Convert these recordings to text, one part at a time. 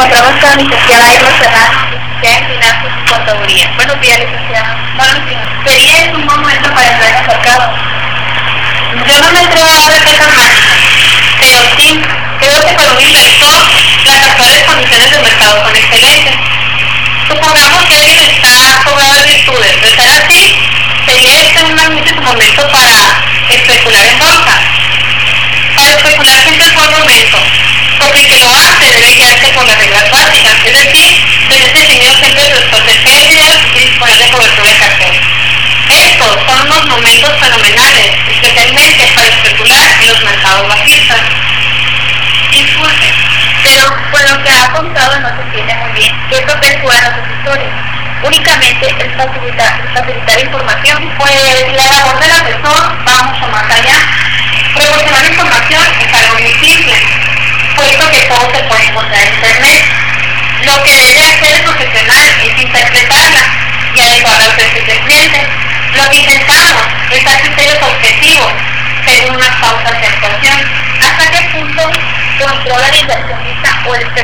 encontramos con la licenciada Irma Fernández, licenciada en Finanzas y Contaduría. Buenos días, licenciada. Buenos días. Sería es un momento para entrar en el mercado. Yo no me atrevo a dar recetas mágicas, pero sí, creo que para un inversor las actuales condiciones del mercado son excelentes. Supongamos que alguien está cobrado de virtudes. De ser así, sería este un magnífico momento para especular en bolsa. Para especular siempre es buen momento, porque el que lo hace debe guiarse por las reglas básicas, es decir, tener definido siempre su stock de pérdidas y disponer de cobertura de cartera. Estos son unos momentos fenomenales, especialmente para especular en los mercados bajistas. Disculpe, pero con lo que ha contado no se entiende muy bien qué papel juegan los asesores. Únicamente el facilitar información, pues la labor del asesor va mucho más allá. Proporcionar información es algo muy simple, puesto que todo se puede encontrar en internet. Lo que debe hacer el profesional es interpretarla y adecuarla al perfil del cliente. Lo que intentamos es dar criterios objetivos según unas pautas de actuación. ¿Hasta qué punto controla el inversionista o el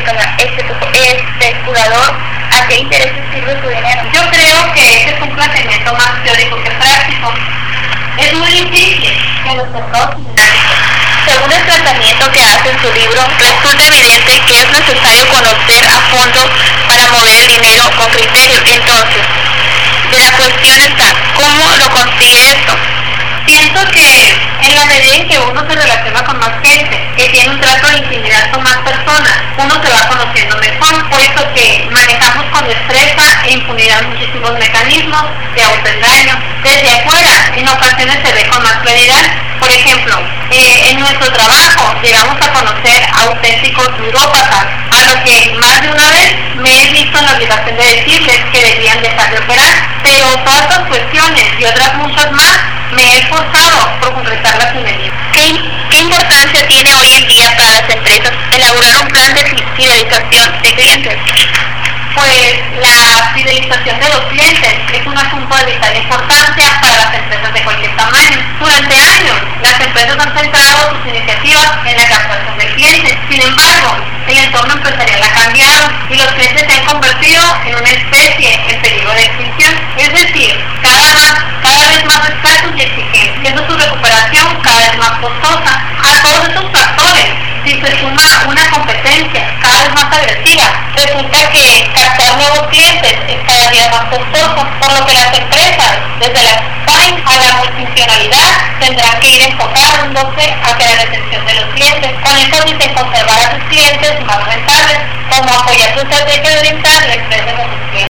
especulador a qué intereses sirve su dinero? Yo creo que este es un planteamiento más teórico que práctico. Es muy difícil que los mercados financieros, según el tratamiento que hace en su libro, resulta evidente que es necesario conocer a fondo para mover el dinero con criterio. Entonces, la cuestión está, ¿cómo lo consigue esto? Pienso que en la medida en que uno se relaciona con más gente, que tiene un trato de intimidad con más personas, uno se va conociendo mejor, puesto que manejamos con destreza e impunidad muchísimos mecanismos de autoengaño. Desde afuera, en ocasiones se ve con más claridad. Por ejemplo, en nuestro trabajo llegamos a conocer auténticos neurópatas, a los que más de una vez me he visto en la obligación de decirles que debían dejar de operar, pero todas estas cuestiones y otras muchas más me he esforzado por concretarlas en el libro. ¿Qué importancia tiene hoy en día para las empresas elaborar un plan de fidelización de clientes? Pues la fidelización de los clientes es un asunto de vital importancia para las empresas de cualquier tamaño. Durante años, las empresas han centrado sus iniciativas en la captación de clientes. Sin embargo, el entorno empresarial ha cambiado y los clientes se han convertido en una especie en peligro de extinción. Es decir, cada vez más escasos y exigentes, siendo su recuperación cada vez más costosa. A todos estos factores, si se suma una competencia cada vez más agresiva, resulta que captar nuevos clientes es cada día más costoso, por lo que las empresas, desde la Spain a la multifuncionalidad, tendrán que ir enfocándose hacia la retención de los clientes, con énfasis en conservar a sus clientes más rentables, como apoyar su estrategia de orientar